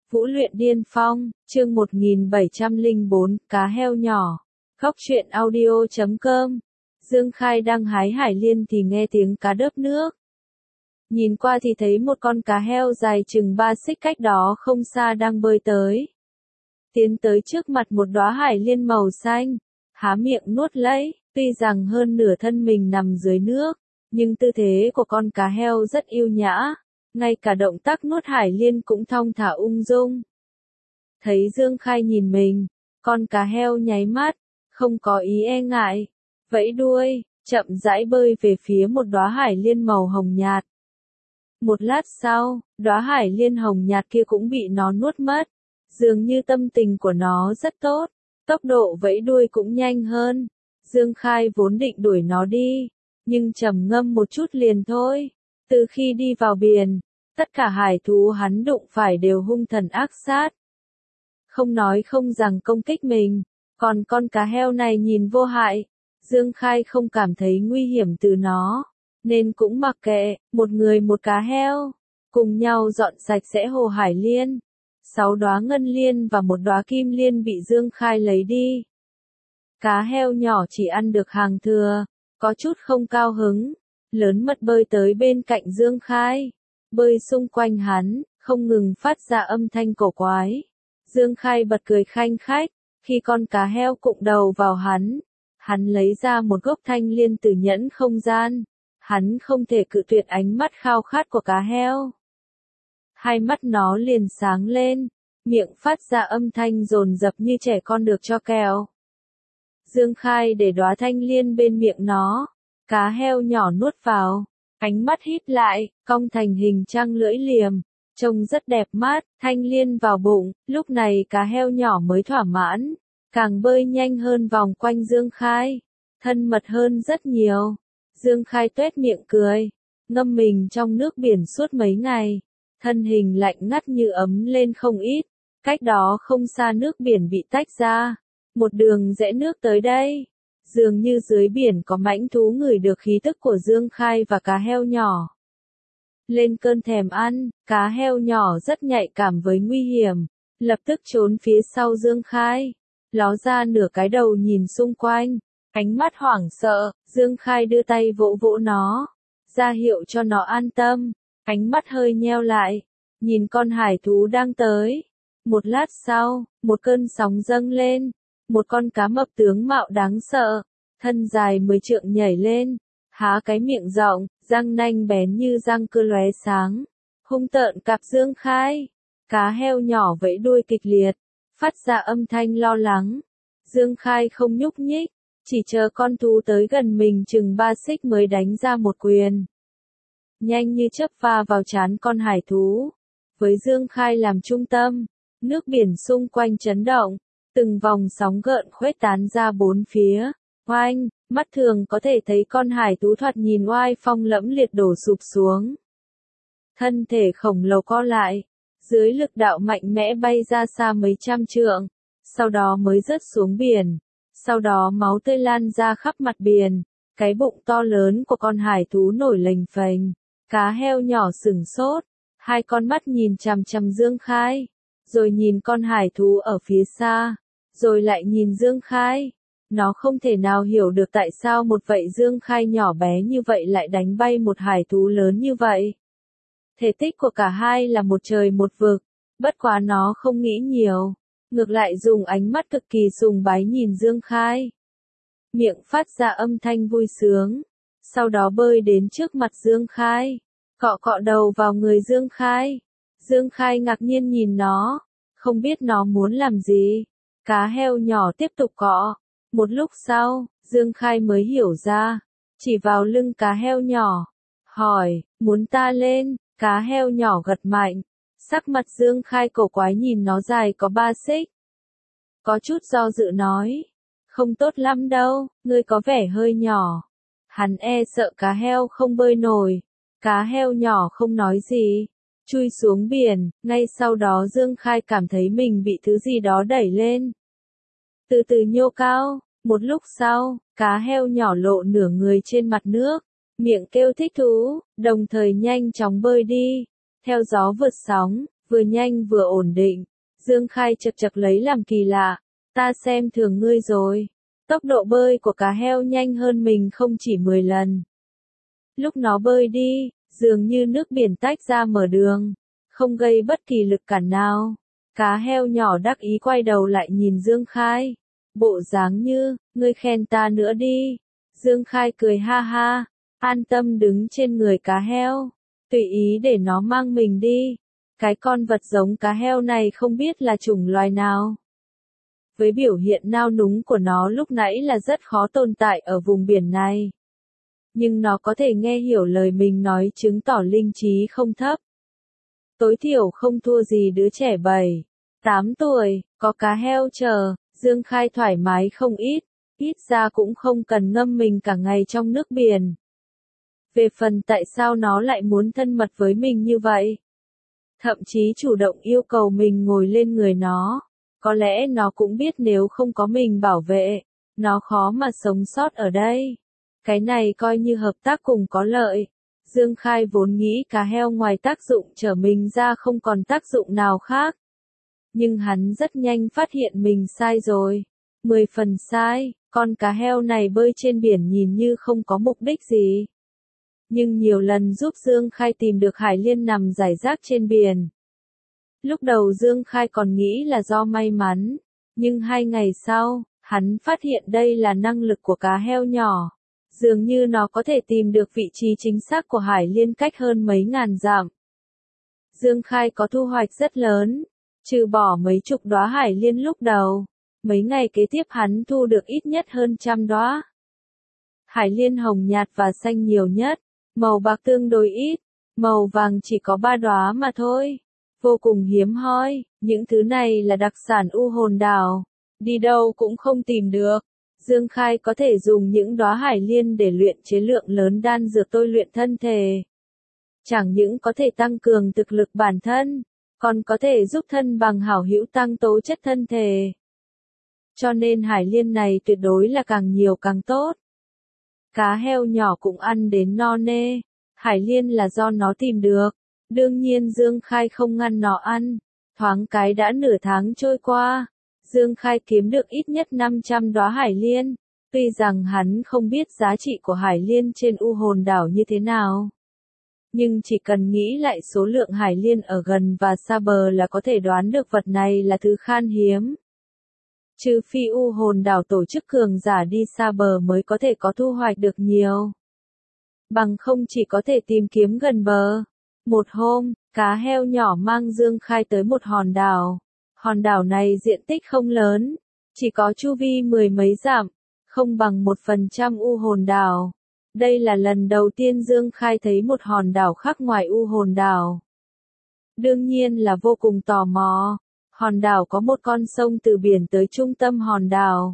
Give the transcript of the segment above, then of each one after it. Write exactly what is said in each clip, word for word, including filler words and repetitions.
Vũ luyện điên phong, chương một nghìn bảy trăm lẻ bốn, cá heo nhỏ. Góc truyện audio chấm com. Dương Khai đang hái hải liên thì nghe tiếng cá đớp nước. Nhìn qua thì thấy một con cá heo dài chừng ba xích cách đó không xa đang bơi tới. Tiến tới trước mặt một đóa hải liên màu xanh, há miệng nuốt lấy, tuy rằng hơn nửa thân mình nằm dưới nước, nhưng tư thế của con cá heo rất yêu nhã. Ngay cả động tác nuốt hải liên cũng thong thả ung dung. Thấy Dương Khai nhìn mình, con cá heo nháy mắt, không có ý e ngại, vẫy đuôi, chậm rãi bơi về phía một đóa hải liên màu hồng nhạt. Một lát sau, đóa hải liên hồng nhạt kia cũng bị nó nuốt mất, dường như tâm tình của nó rất tốt, tốc độ vẫy đuôi cũng nhanh hơn. Dương Khai vốn định đuổi nó đi, nhưng trầm ngâm một chút liền thôi. Từ khi đi vào biển, tất cả hải thú hắn đụng phải đều hung thần ác sát. Không nói không rằng công kích mình, còn con cá heo này nhìn vô hại, Dương Khai không cảm thấy nguy hiểm từ nó, nên cũng mặc kệ, một người một cá heo, cùng nhau dọn sạch sẽ hồ hải liên. Sáu đóa ngân liên và một đóa kim liên bị Dương Khai lấy đi. Cá heo nhỏ chỉ ăn được hàng thừa, có chút không cao hứng. Lớn mật bơi tới bên cạnh Dương Khai, bơi xung quanh hắn, không ngừng phát ra âm thanh cổ quái. Dương Khai bật cười khanh khách, khi con cá heo cụng đầu vào hắn, hắn lấy ra một gốc thanh liên từ nhẫn không gian, hắn không thể cự tuyệt ánh mắt khao khát của cá heo. Hai mắt nó liền sáng lên, miệng phát ra âm thanh dồn dập như trẻ con được cho kẹo. Dương Khai để đóa thanh liên bên miệng nó. Cá heo nhỏ nuốt vào, ánh mắt híp lại, cong thành hình trăng lưỡi liềm, trông rất đẹp mắt, thanh liên vào bụng, lúc này cá heo nhỏ mới thỏa mãn, càng bơi nhanh hơn vòng quanh Dương Khai, thân mật hơn rất nhiều. Dương Khai tuét miệng cười, ngâm mình trong nước biển suốt mấy ngày, thân hình lạnh ngắt như ấm lên không ít, cách đó không xa nước biển bị tách ra, một đường rẽ nước tới đây. Dường như dưới biển có mãnh thú ngửi được khí tức của Dương Khai và cá heo nhỏ. Lên cơn thèm ăn, cá heo nhỏ rất nhạy cảm với nguy hiểm, lập tức trốn phía sau Dương Khai, ló ra nửa cái đầu nhìn xung quanh, ánh mắt hoảng sợ. Dương Khai đưa tay vỗ vỗ nó, ra hiệu cho nó an tâm, ánh mắt hơi nheo lại, nhìn con hải thú đang tới. Một lát sau, một cơn sóng dâng lên. Một con cá mập tướng mạo đáng sợ, thân dài mười trượng nhảy lên, há cái miệng rộng, răng nanh bén như răng cưa lóe sáng, hung tợn cạp Dương Khai. Cá heo nhỏ vẫy đuôi kịch liệt, phát ra âm thanh lo lắng. Dương Khai không nhúc nhích, chỉ chờ con thú tới gần mình chừng ba xích mới đánh ra một quyền. Nhanh như chớp va vào trán con hải thú. Với Dương Khai làm trung tâm, nước biển xung quanh chấn động. Từng vòng sóng gợn khuếch tán ra bốn phía, oanh, mắt thường có thể thấy con hải thú thoạt nhìn oai phong lẫm liệt đổ sụp xuống. Thân thể khổng lồ co lại, dưới lực đạo mạnh mẽ bay ra xa mấy trăm trượng, sau đó mới rớt xuống biển, sau đó máu tươi lan ra khắp mặt biển, cái bụng to lớn của con hải thú nổi lềnh phềnh, cá heo nhỏ sửng sốt, hai con mắt nhìn chằm chằm Dương Khai. Rồi nhìn con hải thú ở phía xa, rồi lại nhìn Dương Khai. Nó không thể nào hiểu được tại sao một vậy Dương Khai nhỏ bé như vậy lại đánh bay một hải thú lớn như vậy. Thể tích của cả hai là một trời một vực, bất quá nó không nghĩ nhiều, ngược lại dùng ánh mắt cực kỳ sùng bái nhìn Dương Khai. Miệng phát ra âm thanh vui sướng, sau đó bơi đến trước mặt Dương Khai, cọ cọ đầu vào người Dương Khai. Dương Khai ngạc nhiên nhìn nó, không biết nó muốn làm gì. Cá heo nhỏ tiếp tục cọ. Một lúc sau, Dương Khai mới hiểu ra, chỉ vào lưng cá heo nhỏ, hỏi, muốn ta lên? Cá heo nhỏ gật mạnh, sắc mặt Dương Khai cổ quái nhìn nó dài có ba xích. Có chút do dự nói, không tốt lắm đâu, ngươi có vẻ hơi nhỏ. Hắn e sợ cá heo không bơi nổi. Cá heo nhỏ không nói gì, chui xuống biển, ngay sau đó Dương Khai cảm thấy mình bị thứ gì đó đẩy lên. Từ từ nhô cao, một lúc sau, cá heo nhỏ lộ nửa người trên mặt nước, miệng kêu thích thú, đồng thời nhanh chóng bơi đi, theo gió vượt sóng, vừa nhanh vừa ổn định. Dương Khai chật chật lấy làm kỳ lạ, ta xem thường ngươi rồi. Tốc độ bơi của cá heo nhanh hơn mình không chỉ mười lần. Lúc nó bơi đi, dường như nước biển tách ra mở đường, không gây bất kỳ lực cản nào. Cá heo nhỏ đắc ý quay đầu lại nhìn Dương Khai. Bộ dáng như, ngươi khen ta nữa đi. Dương Khai cười ha ha, an tâm đứng trên người cá heo, tùy ý để nó mang mình đi. Cái con vật giống cá heo này không biết là chủng loài nào. Với biểu hiện nao núng của nó lúc nãy là rất khó tồn tại ở vùng biển này. Nhưng nó có thể nghe hiểu lời mình nói chứng tỏ linh trí không thấp. Tối thiểu không thua gì đứa trẻ bảy, tám tuổi, có cá heo chờ, Dương Khai thoải mái không ít, ít ra cũng không cần ngâm mình cả ngày trong nước biển. Về phần tại sao nó lại muốn thân mật với mình như vậy? Thậm chí chủ động yêu cầu mình ngồi lên người nó. Có lẽ nó cũng biết nếu không có mình bảo vệ, nó khó mà sống sót ở đây. Cái này coi như hợp tác cùng có lợi. Dương Khai vốn nghĩ cá heo ngoài tác dụng chở mình ra không còn tác dụng nào khác. Nhưng hắn rất nhanh phát hiện mình sai rồi. Mười phần sai, con cá heo này bơi trên biển nhìn như không có mục đích gì. Nhưng nhiều lần giúp Dương Khai tìm được hải liên nằm rải rác trên biển. Lúc đầu Dương Khai còn nghĩ là do may mắn, nhưng hai ngày sau, hắn phát hiện đây là năng lực của cá heo nhỏ. Dường như nó có thể tìm được vị trí chính xác của hải liên cách hơn mấy ngàn dặm. Dương Khai có thu hoạch rất lớn, trừ bỏ mấy chục đóa hải liên lúc đầu, mấy ngày kế tiếp hắn thu được ít nhất hơn trăm đóa. Hải liên hồng nhạt và xanh nhiều nhất, màu bạc tương đối ít, màu vàng chỉ có ba đóa mà thôi. Vô cùng hiếm hoi, những thứ này là đặc sản U Hồn Đảo, đi đâu cũng không tìm được. Dương Khai có thể dùng những đóa hải liên để luyện chế lượng lớn đan dược tôi luyện thân thể. Chẳng những có thể tăng cường thực lực bản thân, còn có thể giúp thân bằng hảo hữu tăng tố chất thân thể. Cho nên hải liên này tuyệt đối là càng nhiều càng tốt. Cá heo nhỏ cũng ăn đến no nê, hải liên là do nó tìm được. Đương nhiên Dương Khai không ngăn nó ăn, thoáng cái đã nửa tháng trôi qua, Dương Khai kiếm được ít nhất năm trăm đóa hải liên, tuy rằng hắn không biết giá trị của hải liên trên U Hồn Đảo như thế nào. Nhưng chỉ cần nghĩ lại số lượng hải liên ở gần và xa bờ là có thể đoán được vật này là thứ khan hiếm. Trừ phi U Hồn Đảo tổ chức cường giả đi xa bờ mới có thể có thu hoạch được nhiều. Bằng không chỉ có thể tìm kiếm gần bờ. Một hôm, cá heo nhỏ mang Dương Khai tới một hòn đảo. Hòn đảo này diện tích không lớn, chỉ có chu vi mười mấy dặm, không bằng một phần trăm U Hồn Đảo. Đây là lần đầu tiên Dương Khai thấy một hòn đảo khác ngoài U Hồn Đảo. Đương nhiên là vô cùng tò mò. Hòn đảo có một con sông từ biển tới trung tâm hòn đảo.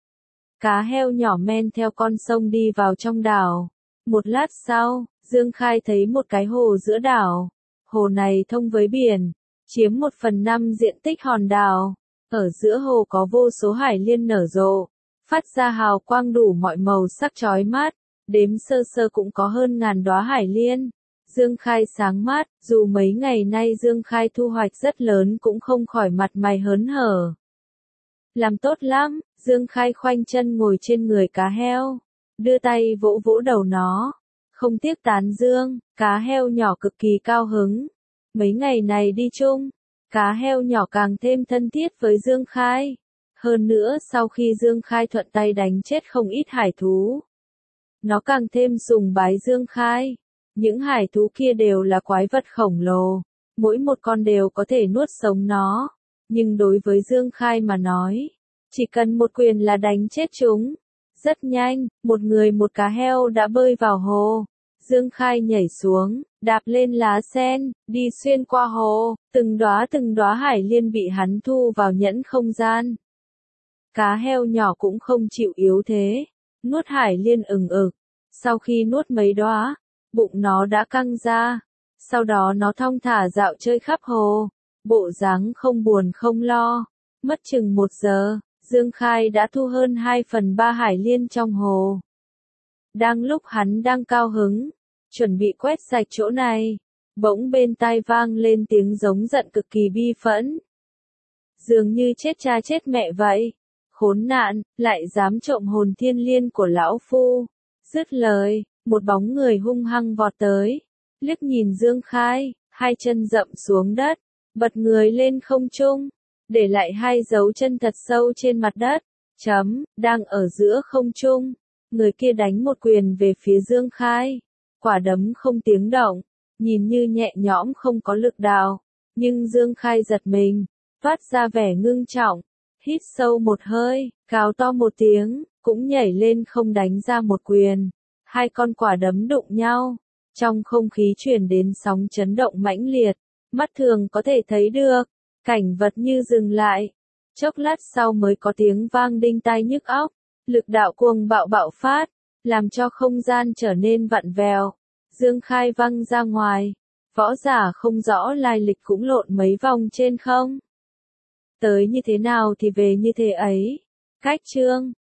Cá heo nhỏ men theo con sông đi vào trong đảo. Một lát sau, Dương Khai thấy một cái hồ giữa đảo. Hồ này thông với biển, chiếm một phần năm diện tích hòn đảo. Ở giữa hồ có vô số hải liên nở rộ, phát ra hào quang đủ mọi màu sắc chói mắt, đếm sơ sơ cũng có hơn ngàn đóa hải liên. Dương Khai sáng mắt, dù mấy ngày nay Dương Khai thu hoạch rất lớn cũng không khỏi mặt mày hớn hở. Làm tốt lắm, Dương Khai khoanh chân ngồi trên người cá heo, đưa tay vỗ vỗ đầu nó. Không tiếc tán dương, cá heo nhỏ cực kỳ cao hứng. Mấy ngày này đi chung, cá heo nhỏ càng thêm thân thiết với Dương Khai. Hơn nữa sau khi Dương Khai thuận tay đánh chết không ít hải thú, nó càng thêm sùng bái Dương Khai. Những hải thú kia đều là quái vật khổng lồ, mỗi một con đều có thể nuốt sống nó. Nhưng đối với Dương Khai mà nói, chỉ cần một quyền là đánh chết chúng. Rất nhanh, một người một cá heo đã bơi vào hồ. Dương Khai nhảy xuống, đạp lên lá sen, đi xuyên qua hồ, từng đóa từng đóa hải liên bị hắn thu vào nhẫn không gian. Cá heo nhỏ cũng không chịu yếu thế, nuốt hải liên ừng ực. Sau khi nuốt mấy đóa, bụng nó đã căng ra. Sau đó nó thong thả dạo chơi khắp hồ, bộ dáng không buồn không lo. Mất chừng một giờ, Dương Khai đã thu hơn hai phần ba hải liên trong hồ. Đang lúc hắn đang cao hứng, chuẩn bị quét sạch chỗ này, Bỗng bên tai vang lên tiếng giống giận cực kỳ bi phẫn. Dường như chết cha chết mẹ vậy. Khốn nạn, lại dám trộm hồn thiên liên của lão phu. Dứt lời, một bóng người hung hăng vọt tới. Liếc nhìn Dương Khai, hai chân dậm xuống đất, bật người lên không trung, để lại hai dấu chân thật sâu trên mặt đất. Chấm, đang ở giữa không trung. Người kia đánh một quyền về phía Dương Khai. Quả đấm không tiếng động, nhìn như nhẹ nhõm không có lực đạo. Nhưng Dương Khai giật mình, phát ra vẻ ngưng trọng. Hít sâu một hơi, gào to một tiếng, cũng nhảy lên không đánh ra một quyền. Hai con quả đấm đụng nhau. Trong không khí truyền đến sóng chấn động mãnh liệt. Mắt thường có thể thấy được. Cảnh vật như dừng lại. Chốc lát sau mới có tiếng vang đinh tai nhức óc. Lực đạo cuồng bạo bạo phát, làm cho không gian trở nên vặn vẹo. Dương Khai văng ra ngoài. Võ giả không rõ lai lịch cũng lộn mấy vòng trên không. Tới như thế nào thì về như thế ấy. Cách chương